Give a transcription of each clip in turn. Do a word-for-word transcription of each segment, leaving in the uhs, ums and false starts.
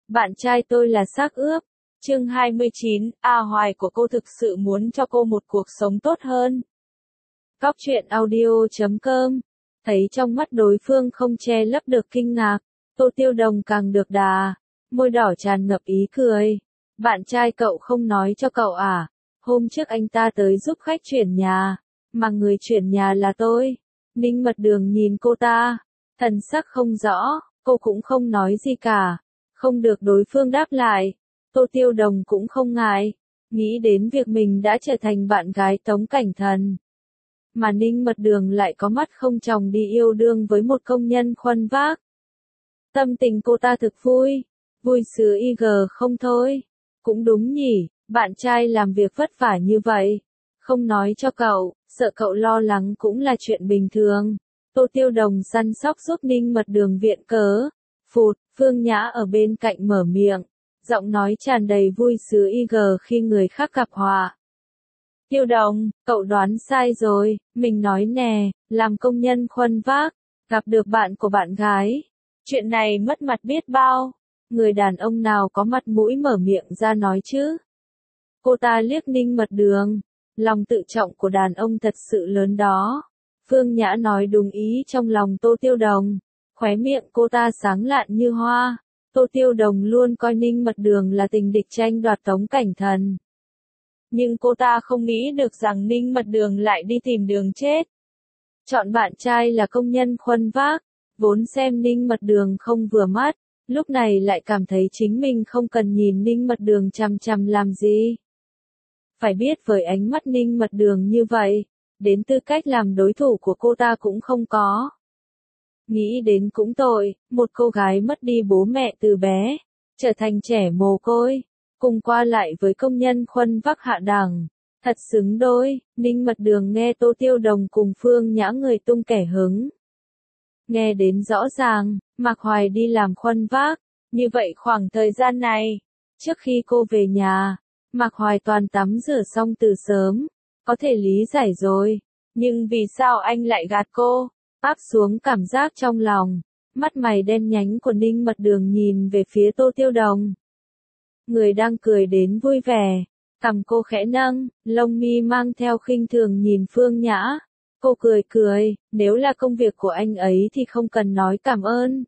Bạn trai tôi là xác ướp. Chương hai mươi chín, A Hoài của cô thực sự muốn cho cô một cuộc sống tốt hơn. Cóc truyện audio chấm com. Thấy trong mắt đối phương không che lấp được kinh ngạc, Tô Tiêu Đồng càng được đà, môi đỏ tràn ngập ý cười. Bạn trai cậu không nói cho cậu à? Hôm trước anh ta tới giúp khách chuyển nhà, mà người chuyển nhà là tôi. Ninh Mật Đường nhìn cô ta, thần sắc không rõ, cô cũng không nói gì cả. Không được đối phương đáp lại, Tô Tiêu Đồng cũng không ngại, nghĩ đến việc mình đã trở thành bạn gái Tống Cảnh Thần. Mà Ninh Mật Đường lại có mắt không tròng đi yêu đương với một công nhân khuân vác. Tâm tình cô ta thực vui, vui sướng y gờ không thôi. Cũng đúng nhỉ, bạn trai làm việc vất vả như vậy, không nói cho cậu, sợ cậu lo lắng cũng là chuyện bình thường. Tô Tiêu Đồng săn sóc giúp Ninh Mật Đường viện cớ. Phụt, Phương Nhã ở bên cạnh mở miệng, giọng nói tràn đầy vui sướng y gờ khi người khác gặp họa. Tiêu Đồng, cậu đoán sai rồi, mình nói nè, làm công nhân khuân vác, gặp được bạn của bạn gái. Chuyện này mất mặt biết bao, người đàn ông nào có mặt mũi mở miệng ra nói chứ. Cô ta liếc Ninh Mật Đường, lòng tự trọng của đàn ông thật sự lớn đó. Phương Nhã nói đúng ý trong lòng Tô Tiêu Đồng, khóe miệng cô ta sáng lạn như hoa. Tô Tiêu Đồng luôn coi Ninh Mật Đường là tình địch tranh đoạt Tống Cảnh Thần. Nhưng cô ta không nghĩ được rằng Ninh Mật Đường lại đi tìm đường chết. Chọn bạn trai là công nhân khuân vác, vốn xem Ninh Mật Đường không vừa mắt, lúc này lại cảm thấy chính mình không cần nhìn Ninh Mật Đường chằm chằm làm gì. Phải biết với ánh mắt Ninh Mật Đường như vậy, đến tư cách làm đối thủ của cô ta cũng không có. Nghĩ đến cũng tội, một cô gái mất đi bố mẹ từ bé, trở thành trẻ mồ côi, cùng qua lại với công nhân khuân vác hạ đẳng, thật xứng đôi. Ninh Mật Đường nghe Tô Tiêu Đồng cùng Phương Nhã người tung kẻ hứng. Nghe đến rõ ràng, Mạc Hoài đi làm khuân vác, như vậy khoảng thời gian này, trước khi cô về nhà, Mạc Hoài toàn tắm rửa xong từ sớm, có thể lý giải rồi, nhưng vì sao anh lại gạt cô? Áp xuống cảm giác trong lòng, mắt mày đen nhánh của Ninh Mật Đường nhìn về phía Tô Tiêu Đồng. Người đang cười đến vui vẻ, cằm cô khẽ nâng, lông mi mang theo khinh thường nhìn Phương Nhã. Cô cười cười, nếu là công việc của anh ấy thì không cần nói cảm ơn.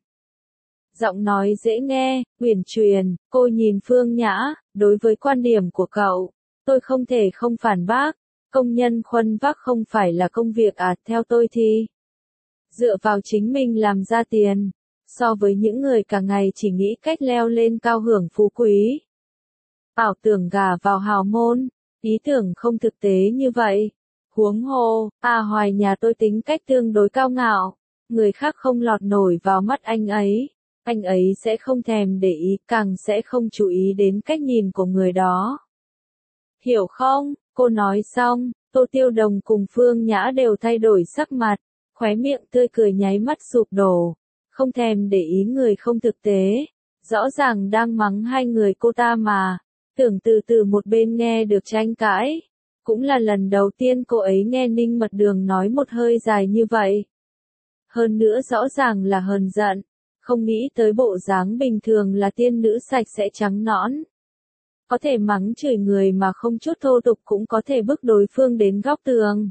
Giọng nói dễ nghe, uyển chuyển, cô nhìn Phương Nhã, đối với quan điểm của cậu, tôi không thể không phản bác, công nhân khuân vác không phải là công việc à, theo tôi thì dựa vào chính mình làm ra tiền, so với những người cả ngày chỉ nghĩ cách leo lên cao hưởng phú quý. Ảo tưởng gả vào hào môn, ý tưởng không thực tế như vậy. Huống hồ, A Hoài nhà tôi tính cách tương đối cao ngạo, người khác không lọt nổi vào mắt anh ấy, anh ấy sẽ không thèm để ý, càng sẽ không chú ý đến cách nhìn của người đó. Hiểu không? Cô nói xong, Tô Tiêu Đồng cùng Phương Nhã đều thay đổi sắc mặt, khóe miệng tươi cười nháy mắt sụp đổ, không thèm để ý người không thực tế, rõ ràng đang mắng hai người cô ta mà, tưởng từ từ một bên nghe được tranh cãi. Cũng là lần đầu tiên cô ấy nghe Ninh Mật Đường nói một hơi dài như vậy. Hơn nữa rõ ràng là hờn giận, không nghĩ tới bộ dáng bình thường là tiên nữ sạch sẽ trắng nõn. Có thể mắng chửi người mà không chút thô tục, cũng có thể bức đối phương đến góc tường.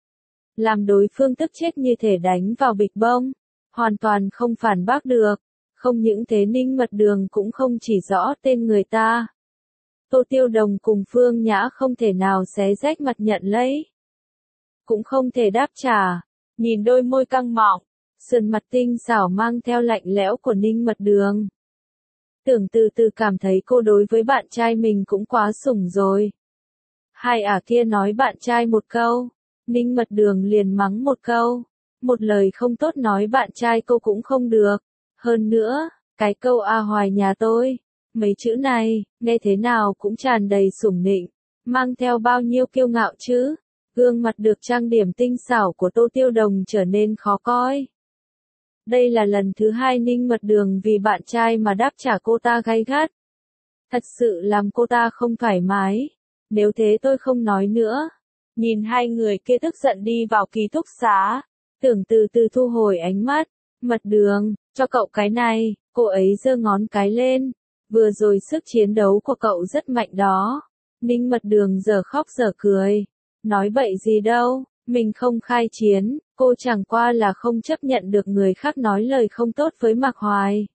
Làm đối phương tức chết như thể đánh vào bịch bông, hoàn toàn không phản bác được. Không những thế Ninh Mật Đường cũng không chỉ rõ tên người ta. Tô Tiêu Đồng cùng Phương Nhã không thể nào xé rách mặt nhận lấy, cũng không thể đáp trả. Nhìn đôi môi căng mọng, sườn mặt tinh xảo mang theo lạnh lẽo của Ninh Mật Đường, tưởng từ từ cảm thấy cô đối với bạn trai mình cũng quá sủng rồi. Hai ả kia nói bạn trai một câu, Ninh Mật Đường liền mắng một câu, một lời không tốt nói bạn trai cô cũng không được. Hơn nữa, cái câu A Hoài nhà tôi, mấy chữ này, nghe thế nào cũng tràn đầy sủng nịnh, mang theo bao nhiêu kiêu ngạo chứ. Gương mặt được trang điểm tinh xảo của Tô Tiêu Đồng trở nên khó coi. Đây là lần thứ hai Ninh Mật Đường vì bạn trai mà đáp trả cô ta gay gắt. Thật sự làm cô ta không thoải mái. Nếu thế tôi không nói nữa. Nhìn hai người kia tức giận đi vào ký túc xá, tưởng từ từ thu hồi ánh mắt. Mật Đường, cho cậu cái này, cô ấy giơ ngón cái lên, Vừa rồi sức chiến đấu của cậu rất mạnh đó. Ninh Mật Đường giờ khóc giờ cười. Nói bậy gì đâu, mình không khai chiến, cô chẳng qua là không chấp nhận được người khác nói lời không tốt với Mạc Hoài.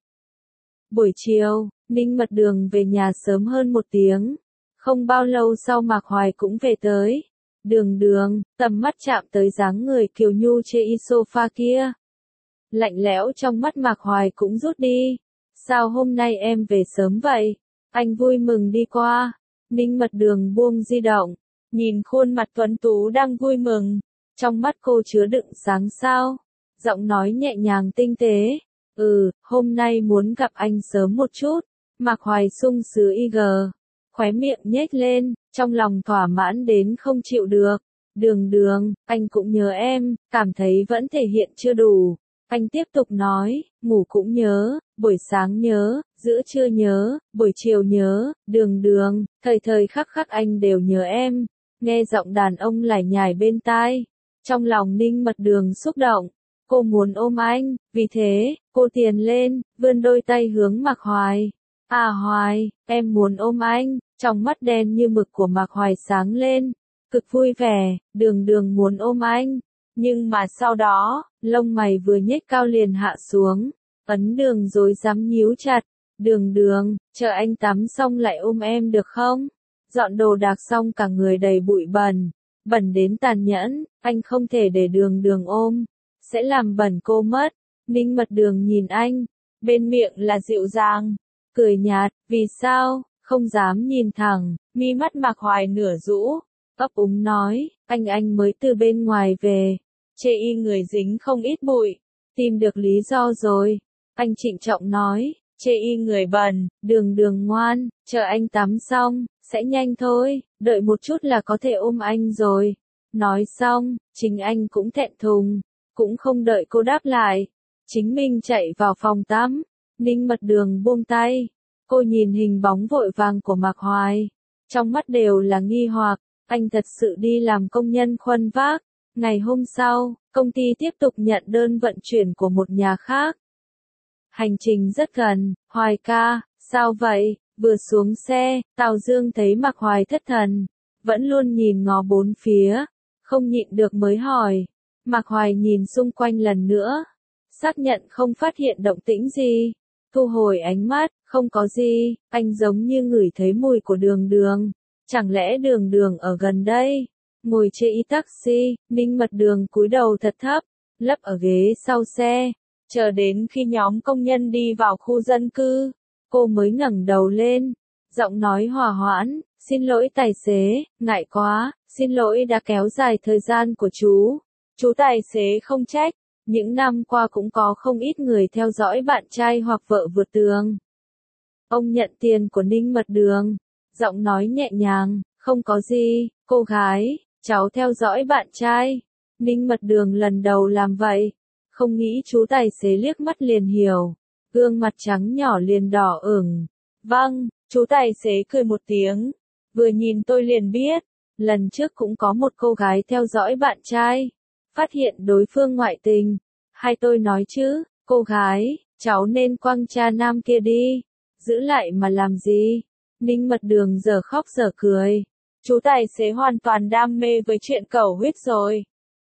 Buổi chiều, Ninh Mật Đường về nhà sớm hơn một tiếng. Không bao lâu sau Mạc Hoài cũng về tới. Đường đường, tầm mắt chạm tới dáng người kiều nhu trên sofa kia. Lạnh lẽo trong mắt Mạc Hoài cũng rút đi. Sao hôm nay em về sớm vậy? Anh vui mừng đi qua. Ninh Mật Đường buông di động. Nhìn khuôn mặt tuấn tú đang vui mừng. Trong mắt cô chứa đựng sáng sao. Giọng nói nhẹ nhàng tinh tế. Ừ, hôm nay muốn gặp anh sớm một chút. Mạc Hoài sung sướng y gờ. Khóe miệng nhếch lên, trong lòng thỏa mãn đến không chịu được. Đường đường, anh cũng nhớ em, cảm thấy vẫn thể hiện chưa đủ. Anh tiếp tục nói, ngủ cũng nhớ, buổi sáng nhớ, giữa trưa nhớ, buổi chiều nhớ, đường đường, thời thời khắc khắc anh đều nhớ em. Nghe giọng đàn ông lải nhải bên tai. Trong lòng Ninh Mật Đường xúc động. Cô muốn ôm anh, vì thế, cô tiền lên, vươn đôi tay hướng Mạc Hoài. À Hoài, em muốn ôm anh. Trong mắt đen như mực của Mạc Hoài sáng lên. Cực vui vẻ, đường đường muốn ôm anh. Nhưng mà sau đó, lông mày vừa nhếch cao liền hạ xuống. Ấn đường rồi dám nhíu chặt. Đường đường, chờ anh tắm xong lại ôm em được không? Dọn đồ đạc xong cả người đầy bụi bẩn. Bẩn đến tàn nhẫn, anh không thể để đường đường ôm. Sẽ làm bẩn cô mất. Ninh Mật Đường nhìn anh. Bên miệng là dịu dàng. Cười nhạt, vì sao? Không dám nhìn thẳng. Mi mắt Mạc Hoài nửa rũ. Ấp úng nói, anh anh mới từ bên ngoài về. Chê y người dính không ít bụi. Tìm được lý do rồi. Anh trịnh trọng nói, chê y người bẩn, đường đường ngoan, chờ anh tắm xong, sẽ nhanh thôi, đợi một chút là có thể ôm anh rồi. Nói xong, chính anh cũng thẹn thùng, cũng không đợi cô đáp lại. Chính mình chạy vào phòng tắm. Ninh Mật Đường buông tay. Cô nhìn hình bóng vội vàng của Mạc Hoài. Trong mắt đều là nghi hoặc, anh thật sự đi làm công nhân khuân vác. Ngày hôm sau, công ty tiếp tục nhận đơn vận chuyển của một nhà khác. Hành trình rất gần. Hoài ca, sao vậy? Vừa xuống xe, Tào Dương thấy Mạc Hoài thất thần, vẫn luôn nhìn ngó bốn phía, không nhịn được mới hỏi. Mạc Hoài nhìn xung quanh lần nữa, xác nhận không phát hiện động tĩnh gì, thu hồi ánh mắt, không có gì. Anh giống như ngửi thấy mùi của đường đường, chẳng lẽ đường đường ở gần đây? Ngồi trên y taxi, Ninh Mật Đường cúi đầu thật thấp, lấp ở ghế sau xe, chờ đến khi nhóm công nhân đi vào khu dân cư, cô mới ngẩng đầu lên, giọng nói hòa hoãn, xin lỗi tài xế, ngại quá, xin lỗi đã kéo dài thời gian của chú. Chú tài xế không trách, những năm qua cũng có không ít người theo dõi bạn trai hoặc vợ vượt tường. Ông nhận tiền của Ninh Mật Đường, giọng nói nhẹ nhàng, không có gì, cô gái, cháu theo dõi bạn trai. Ninh Mật Đường lần đầu làm vậy, không nghĩ chú tài xế liếc mắt liền hiểu, gương mặt trắng nhỏ liền đỏ ửng. Vâng, chú tài xế cười một tiếng, vừa nhìn tôi liền biết, lần trước cũng có một cô gái theo dõi bạn trai, phát hiện đối phương ngoại tình. Hay tôi nói chứ, cô gái, cháu nên quăng cha nam kia đi, giữ lại mà làm gì? Ninh Mật Đường giờ khóc giờ cười. Chú tài xế hoàn toàn đam mê với chuyện cầu huyết rồi.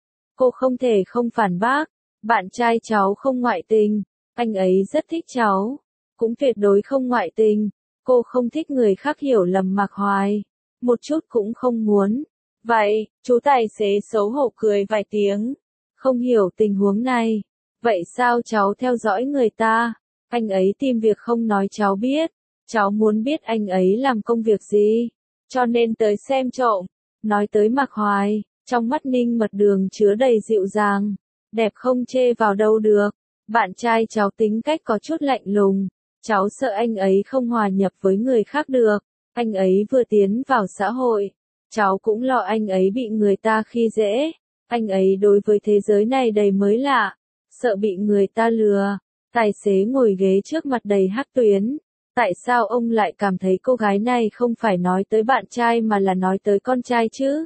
Cô không thể không phản bác, bạn trai cháu không ngoại tình, anh ấy rất thích cháu, cũng tuyệt đối không ngoại tình. Cô không thích người khác hiểu lầm Mạc Hoài, một chút cũng không muốn. Vậy, chú tài xế xấu hổ cười vài tiếng, không hiểu tình huống này. Vậy sao cháu theo dõi người ta? Anh ấy tìm việc không nói cháu biết, cháu muốn biết anh ấy làm công việc gì, cho nên tới xem trộm. Nói tới Mạc Hoài, trong mắt Ninh Mật Đường chứa đầy dịu dàng, đẹp không chê vào đâu được. Bạn trai cháu tính cách có chút lạnh lùng, cháu sợ anh ấy không hòa nhập với người khác được. Anh ấy vừa tiến vào xã hội, cháu cũng lo anh ấy bị người ta khi dễ. Anh ấy đối với thế giới này đầy mới lạ, sợ bị người ta lừa. Tài xế ngồi ghế trước mặt đầy hắc tuyến. Tại sao ông lại cảm thấy cô gái này không phải nói tới bạn trai mà là nói tới con trai chứ?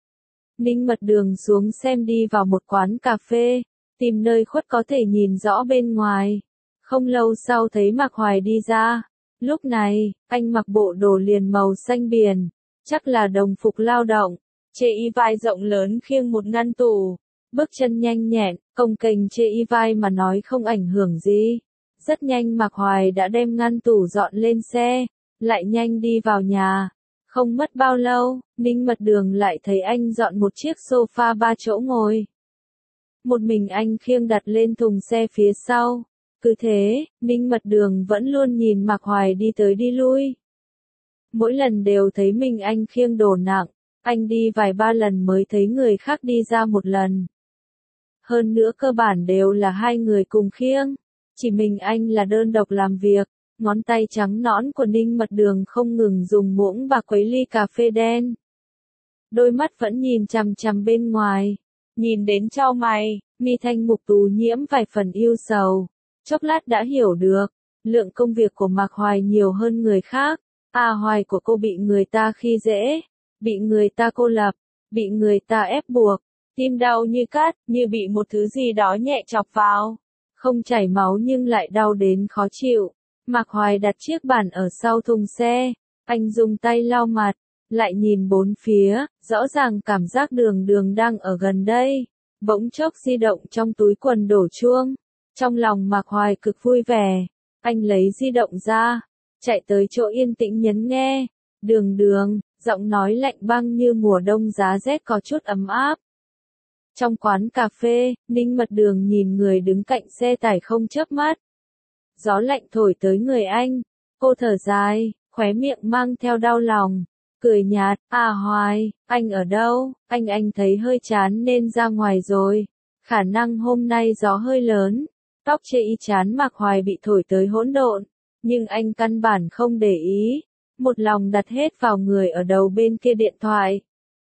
Ninh Mật Đường xuống xem đi vào một quán cà phê, tìm nơi khuất có thể nhìn rõ bên ngoài. Không lâu sau thấy Mạc Hoài đi ra, Lúc này, anh mặc bộ đồ liền màu xanh biển, chắc là đồng phục lao động, chê y vai rộng lớn khiêng một ngăn tủ, bước chân nhanh nhẹn, cồng kềnh chê y vai mà nói không ảnh hưởng gì. Rất nhanh Mạc Hoài đã đem ngăn tủ dọn lên xe, lại nhanh đi vào nhà. Không mất bao lâu, Ninh Mật Đường lại thấy anh dọn một chiếc sofa ba chỗ ngồi. Một mình anh khiêng đặt lên thùng xe phía sau. Cứ thế, Ninh Mật Đường vẫn luôn nhìn Mạc Hoài đi tới đi lui. Mỗi lần đều thấy mình anh khiêng đồ nặng, anh đi vài ba lần mới thấy người khác đi ra một lần. Hơn nữa cơ bản đều là hai người cùng khiêng, chỉ mình anh là đơn độc làm việc. Ngón tay trắng nõn của Ninh Mật Đường không ngừng dùng muỗng bạc khuấy ly cà phê đen. Đôi mắt vẫn nhìn chằm chằm bên ngoài, nhìn đến chau mày, mi thanh mục tú nhiễm vài phần yêu sầu. Chốc lát đã hiểu được, lượng công việc của Mạc Hoài nhiều hơn người khác. À Hoài của cô bị người ta khi dễ, bị người ta cô lập, bị người ta ép buộc, tim đau như cắt, như bị một thứ gì đó nhẹ chọc vào. Không chảy máu nhưng lại đau đến khó chịu. Mạc Hoài đặt chiếc bàn ở sau thùng xe, anh dùng tay lau mặt, lại nhìn bốn phía, rõ ràng cảm giác Đường Đường đang ở gần đây. Bỗng chốc di động trong túi quần đổ chuông, trong lòng Mạc Hoài cực vui vẻ, anh lấy di động ra, chạy tới chỗ yên tĩnh nhấn nghe. Đường Đường, giọng nói lạnh băng như mùa đông giá rét có chút ấm áp. Trong quán cà phê, Ninh Mật Đường nhìn người đứng cạnh xe tải không chớp mắt. Gió lạnh thổi tới người anh, cô thở dài, khóe miệng mang theo đau lòng, cười nhạt. À Hoài, anh ở đâu? Anh anh thấy hơi chán nên ra ngoài rồi, khả năng hôm nay gió hơi lớn. Tóc chê y chán Mạc Hoài bị thổi tới hỗn độn, nhưng anh căn bản không để ý, một lòng đặt hết vào người ở đầu bên kia điện thoại.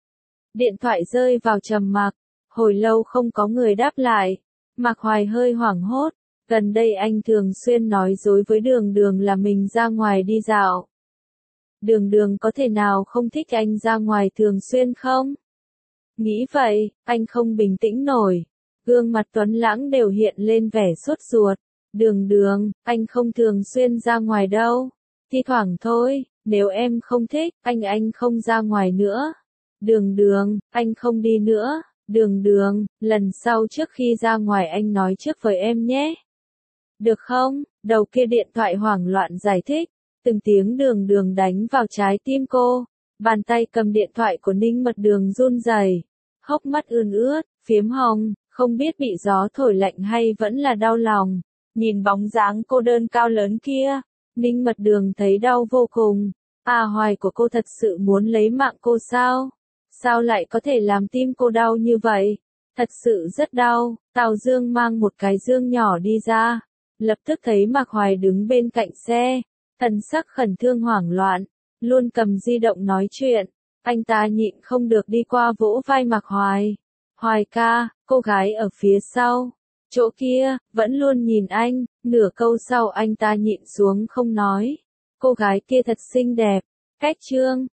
Điện thoại rơi vào trầm mặc, hồi lâu không có người đáp lại, Mạc Hoài hơi hoảng hốt. Gần đây anh thường xuyên nói dối với Đường Đường là mình ra ngoài đi dạo. Đường Đường có thể nào không thích anh ra ngoài thường xuyên không? Nghĩ vậy, anh không bình tĩnh nổi. Gương mặt tuấn lãng đều hiện lên vẻ sốt ruột. Đường Đường, anh không thường xuyên ra ngoài đâu. Thi thoảng thôi, nếu em không thích, anh anh không ra ngoài nữa. Đường Đường, anh không đi nữa. Đường Đường, lần sau trước khi ra ngoài anh nói trước với em nhé. Được không? Đầu kia điện thoại hoảng loạn giải thích, từng tiếng Đường Đường đánh vào trái tim cô. Bàn tay cầm điện thoại của Ninh Mật Đường run rẩy, hốc mắt ươn ướt, phiếm hồng, không biết bị gió thổi lạnh hay vẫn là đau lòng. Nhìn bóng dáng cô đơn cao lớn kia, Ninh Mật Đường thấy đau vô cùng. À Hoài của cô thật sự muốn lấy mạng cô sao? Sao lại có thể làm tim cô đau như vậy? Thật sự rất đau. Tào Dương mang một cái dương nhỏ đi ra, lập tức thấy Mạc Hoài đứng bên cạnh xe, thần sắc khẩn trương hoảng loạn, luôn cầm di động nói chuyện. Anh ta nhịn không được đi qua vỗ vai Mạc Hoài. Hoài ca, cô gái ở phía sau, chỗ kia, vẫn luôn nhìn anh. Nửa câu sau anh ta nhịn xuống không nói. Cô gái kia thật xinh đẹp. Cách chương